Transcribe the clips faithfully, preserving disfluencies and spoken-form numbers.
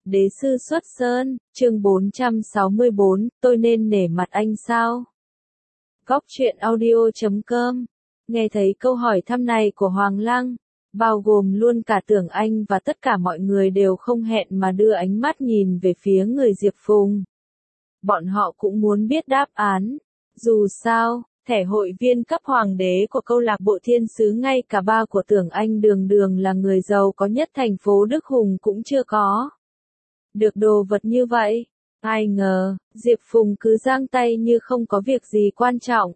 Đế sư xuất sơn, chương bốn trăm sáu mươi bốn, tôi nên nể mặt anh sao? Góc truyện audio chấm com. Nghe thấy câu hỏi thăm này của Hoàng Lăng, bao gồm luôn cả Tưởng Anh và tất cả mọi người đều không hẹn mà đưa ánh mắt nhìn về phía người Diệp Phùng. Bọn họ cũng muốn biết đáp án. Dù sao, thẻ hội viên cấp hoàng đế của câu lạc bộ thiên sứ ngay cả ba của Tưởng Anh đường đường là người giàu có nhất thành phố Đức Hùng cũng chưa có. Được đồ vật như vậy, ai ngờ, Diệp Phùng cứ giang tay như không có việc gì quan trọng.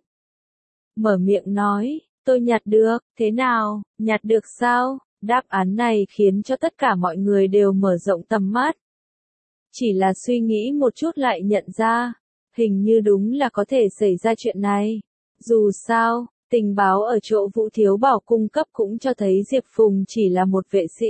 Mở miệng nói, tôi nhặt được, thế nào, nhặt được sao? Đáp án này khiến cho tất cả mọi người đều mở rộng tầm mắt. Chỉ là suy nghĩ một chút lại nhận ra, hình như đúng là có thể xảy ra chuyện này. Dù sao, tình báo ở chỗ Vũ Thiếu Bảo cung cấp cũng cho thấy Diệp Phùng chỉ là một vệ sĩ.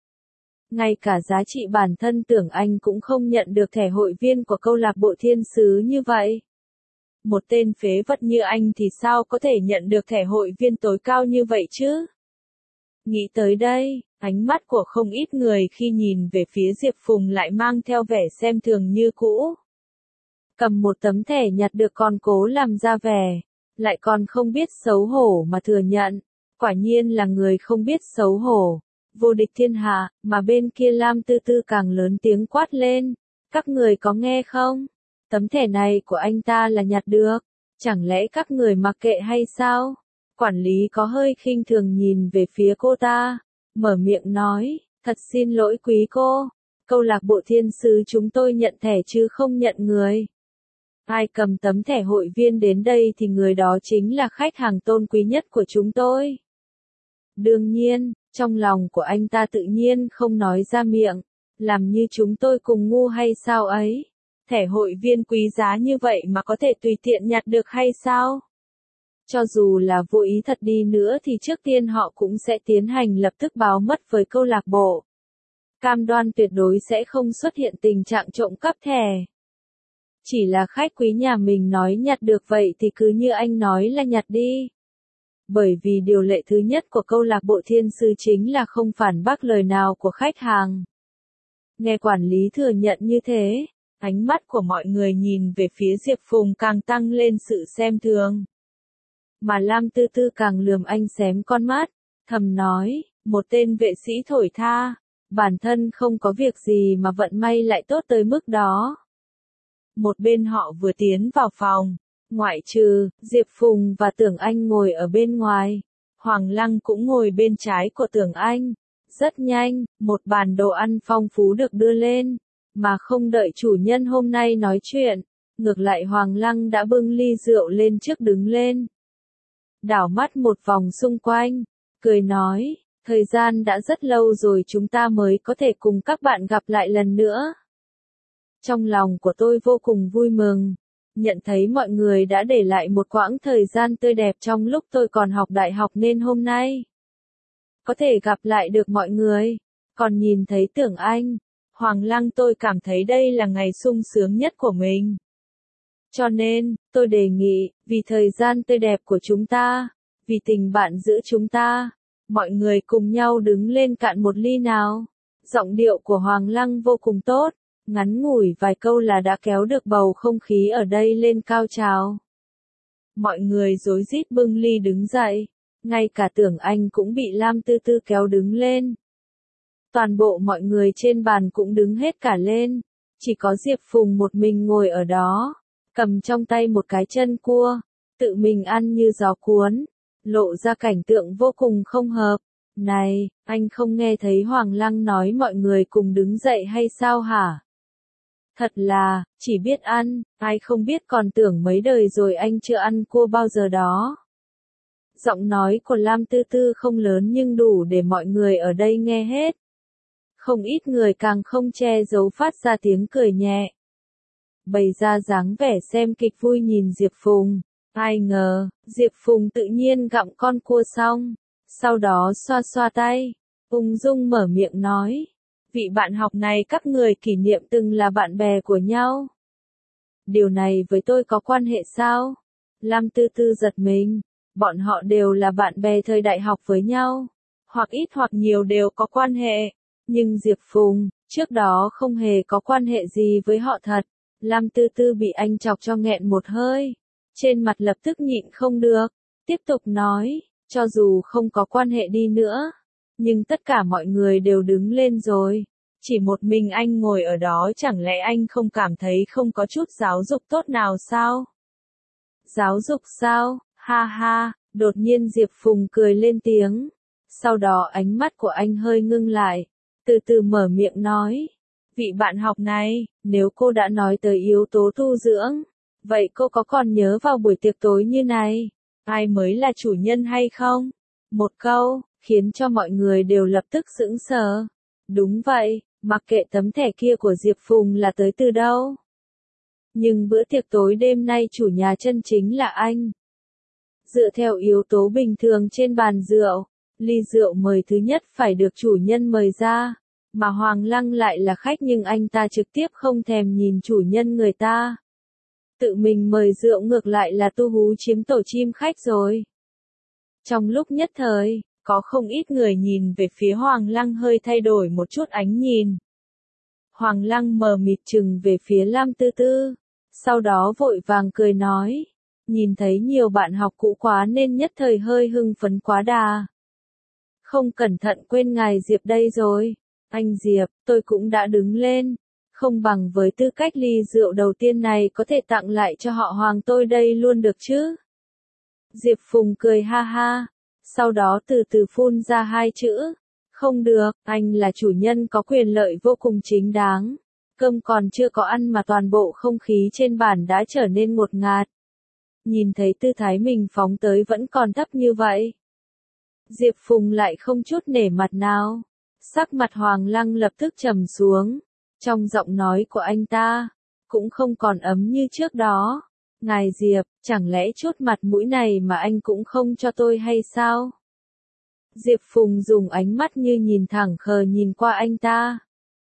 Ngay cả giá trị bản thân Tưởng Anh cũng không nhận được thẻ hội viên của câu lạc bộ thiên sứ như vậy. Một tên phế vật như anh thì sao có thể nhận được thẻ hội viên tối cao như vậy chứ? Nghĩ tới đây, ánh mắt của không ít người khi nhìn về phía Diệp Phùng lại mang theo vẻ xem thường như cũ. Cầm một tấm thẻ nhặt được còn cố làm ra vẻ, lại còn không biết xấu hổ mà thừa nhận. Quả nhiên là người không biết xấu hổ. Vô địch thiên hạ, mà bên kia Lam Tư Tư càng lớn tiếng quát lên. Các người có nghe không? Tấm thẻ này của anh ta là nhặt được. Chẳng lẽ các người mặc kệ hay sao? Quản lý có hơi khinh thường nhìn về phía cô ta. Mở miệng nói, thật xin lỗi quý cô. Câu lạc bộ thiên sứ chúng tôi nhận thẻ chứ không nhận người. Ai cầm tấm thẻ hội viên đến đây thì người đó chính là khách hàng tôn quý nhất của chúng tôi. Đương nhiên, trong lòng của anh ta tự nhiên không nói ra miệng, làm như chúng tôi cùng ngu hay sao ấy. Thẻ hội viên quý giá như vậy mà có thể tùy tiện nhặt được hay sao? Cho dù là vô ý thật đi nữa thì trước tiên họ cũng sẽ tiến hành lập tức báo mất với câu lạc bộ. Cam đoan tuyệt đối sẽ không xuất hiện tình trạng trộm cắp thẻ. Chỉ là khách quý nhà mình nói nhặt được vậy thì cứ như anh nói là nhặt đi. Bởi vì điều lệ thứ nhất của câu lạc bộ thiên sứ chính là không phản bác lời nào của khách hàng. Nghe quản lý thừa nhận như thế, ánh mắt của mọi người nhìn về phía Diệp Phùng càng tăng lên sự xem thường. Mà Lam Tư Tư càng lườm anh xém con mắt, thầm nói, một tên vệ sĩ thổi tha, bản thân không có việc gì mà vận may lại tốt tới mức đó. Một bên họ vừa tiến vào phòng, ngoại trừ, Diệp Phùng và Tưởng Anh ngồi ở bên ngoài. Hoàng Lăng cũng ngồi bên trái của Tưởng Anh. Rất nhanh, một bàn đồ ăn phong phú được đưa lên. Mà không đợi chủ nhân hôm nay nói chuyện, ngược lại Hoàng Lăng đã bưng ly rượu lên trước đứng lên. Đảo mắt một vòng xung quanh, cười nói, thời gian đã rất lâu rồi chúng ta mới có thể cùng các bạn gặp lại lần nữa. Trong lòng của tôi vô cùng vui mừng. Nhận thấy mọi người đã để lại một quãng thời gian tươi đẹp trong lúc tôi còn học đại học nên hôm nay có thể gặp lại được mọi người. Còn nhìn thấy Tưởng Anh, Hoàng Lăng tôi cảm thấy đây là ngày sung sướng nhất của mình. Cho nên, tôi đề nghị, vì thời gian tươi đẹp của chúng ta, vì tình bạn giữa chúng ta, mọi người cùng nhau đứng lên cạn một ly nào. Giọng điệu của Hoàng Lăng vô cùng tốt. Ngắn ngủi vài câu là đã kéo được bầu không khí ở đây lên cao trào. Mọi người rối rít bưng ly đứng dậy, ngay cả Tưởng Anh cũng bị Lam Tư Tư kéo đứng lên. Toàn bộ mọi người trên bàn cũng đứng hết cả lên, chỉ có Diệp Phùng một mình ngồi ở đó, cầm trong tay một cái chân cua, tự mình ăn như gió cuốn, lộ ra cảnh tượng vô cùng không hợp. Này, anh không nghe thấy Hoàng Lăng nói mọi người cùng đứng dậy hay sao hả? Thật là, chỉ biết ăn, ai không biết còn tưởng mấy đời rồi anh chưa ăn cua bao giờ đó. Giọng nói của Lam Tư Tư không lớn nhưng đủ để mọi người ở đây nghe hết. Không ít người càng không che giấu phát ra tiếng cười nhẹ. Bày ra dáng vẻ xem kịch vui nhìn Diệp Phùng. Ai ngờ, Diệp Phùng tự nhiên gặm con cua xong. Sau đó xoa xoa tay, ung dung mở miệng nói. Vị bạn học này các người kỷ niệm từng là bạn bè của nhau. Điều này với tôi có quan hệ sao? Lam Tư Tư giật mình. Bọn họ đều là bạn bè thời đại học với nhau. Hoặc ít hoặc nhiều đều có quan hệ. Nhưng Diệp Phùng, Trước đó không hề có quan hệ gì với họ thật. Lam Tư Tư bị anh chọc cho nghẹn một hơi. Trên mặt lập tức nhịn không được. Tiếp tục nói, cho dù không có quan hệ đi nữa. Nhưng tất cả mọi người đều đứng lên rồi. Chỉ một mình anh ngồi ở đó, chẳng lẽ anh không cảm thấy không có chút giáo dục tốt nào sao? Giáo dục sao? Ha ha, đột nhiên Diệp Phùng cười lên tiếng. Sau đó ánh mắt của anh hơi ngưng lại. Từ từ mở miệng nói. Vị bạn học này, nếu cô đã nói tới yếu tố tu dưỡng, vậy cô có còn nhớ vào buổi tiệc tối như này, ai mới là chủ nhân hay không? Một câu, khiến cho mọi người đều lập tức sững sờ. Đúng vậy, mặc kệ tấm thẻ kia của Diệp Phùng là tới từ đâu. Nhưng bữa tiệc tối đêm nay chủ nhà chân chính là anh. Dựa theo yếu tố bình thường trên bàn rượu, ly rượu mời thứ nhất phải được chủ nhân mời ra. Mà Hoàng Lăng lại là khách nhưng anh ta trực tiếp không thèm nhìn chủ nhân người ta. Tự mình mời rượu ngược lại là tu hú chiếm tổ chim khách rồi. Trong lúc nhất thời, có không ít người nhìn về phía Hoàng Lăng hơi thay đổi một chút ánh nhìn. Hoàng Lăng mờ mịt chừng về phía Lam Tư Tư. Sau đó vội vàng cười nói. Nhìn thấy nhiều bạn học cũ quá nên nhất thời hơi hưng phấn quá đà. Không cẩn thận quên ngài Diệp đây rồi. Anh Diệp, tôi cũng đã đứng lên. Không bằng với tư cách ly rượu đầu tiên này có thể tặng lại cho họ Hoàng tôi đây luôn được chứ? Diệp Phùng cười ha ha. Sau đó từ từ phun ra hai chữ. Không được, anh là chủ nhân có quyền lợi vô cùng chính đáng. Cơm còn chưa có ăn mà toàn bộ không khí trên bàn đã trở nên ngột ngạt. Nhìn thấy tư thái mình phóng tới vẫn còn thấp như vậy. Diệp Phùng lại không chút nể mặt nào. Sắc mặt Hoàng Lăng lập tức trầm xuống. Trong giọng nói của anh ta, cũng không còn ấm như trước đó. Ngài Diệp, chẳng lẽ chút mặt mũi này mà anh cũng không cho tôi hay sao? Diệp Phùng dùng ánh mắt như nhìn thẳng khờ nhìn qua anh ta.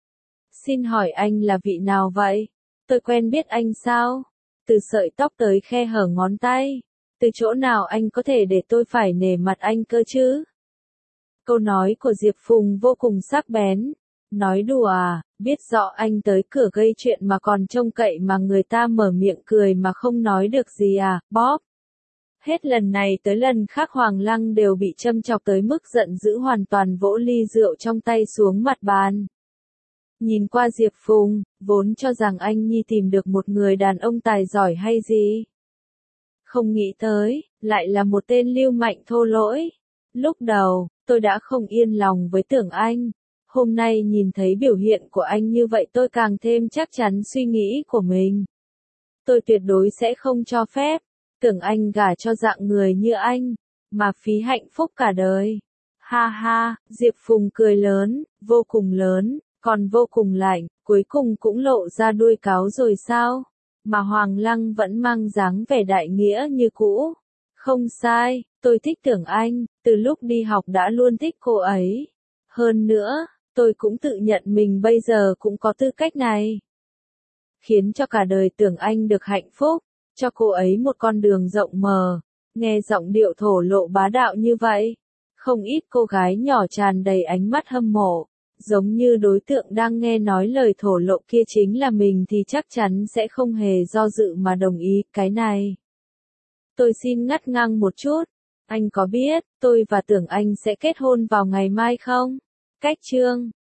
Xin hỏi anh là vị nào vậy? Tôi quen biết anh sao? Từ sợi tóc tới khe hở ngón tay. Từ chỗ nào anh có thể để tôi phải nể mặt anh cơ chứ? Câu nói của Diệp Phùng vô cùng sắc bén. Nói đùa à, biết rõ anh tới cửa gây chuyện mà còn trông cậy mà người ta mở miệng cười mà không nói được gì à, bóp. Hết lần này tới lần khác Hoàng Lăng đều bị châm chọc tới mức giận dữ hoàn toàn vỗ ly rượu trong tay xuống mặt bàn. Nhìn qua Diệp Phùng, vốn cho rằng anh Nhi tìm được một người đàn ông tài giỏi hay gì. Không nghĩ tới, lại là một tên lưu manh thô lỗi. Lúc đầu, tôi đã không yên lòng với Tưởng Anh. Hôm nay nhìn thấy biểu hiện của anh như vậy tôi càng thêm chắc chắn suy nghĩ của mình. Tôi tuyệt đối sẽ không cho phép Tưởng Anh gả cho dạng người như anh, mà phí hạnh phúc cả đời. Ha ha, Diệp Phùng cười lớn, vô cùng lớn, còn vô cùng lạnh, cuối cùng cũng lộ ra đuôi cáo rồi sao? Mà Hoàng Lăng vẫn mang dáng vẻ đại nghĩa như cũ. Không sai, tôi thích Tưởng Anh, từ lúc đi học đã luôn thích cô ấy. Hơn nữa, tôi cũng tự nhận mình bây giờ cũng có tư cách này. Khiến cho cả đời Tưởng Anh được hạnh phúc, cho cô ấy một con đường rộng mở. Nghe giọng điệu thổ lộ bá đạo như vậy, không ít cô gái nhỏ tràn đầy ánh mắt hâm mộ. Giống như đối tượng đang nghe nói lời thổ lộ kia chính là mình thì chắc chắn sẽ không hề do dự mà đồng ý cái này. Tôi xin ngắt ngang một chút, anh có biết tôi và Tưởng Anh sẽ kết hôn vào ngày mai không? Cách chương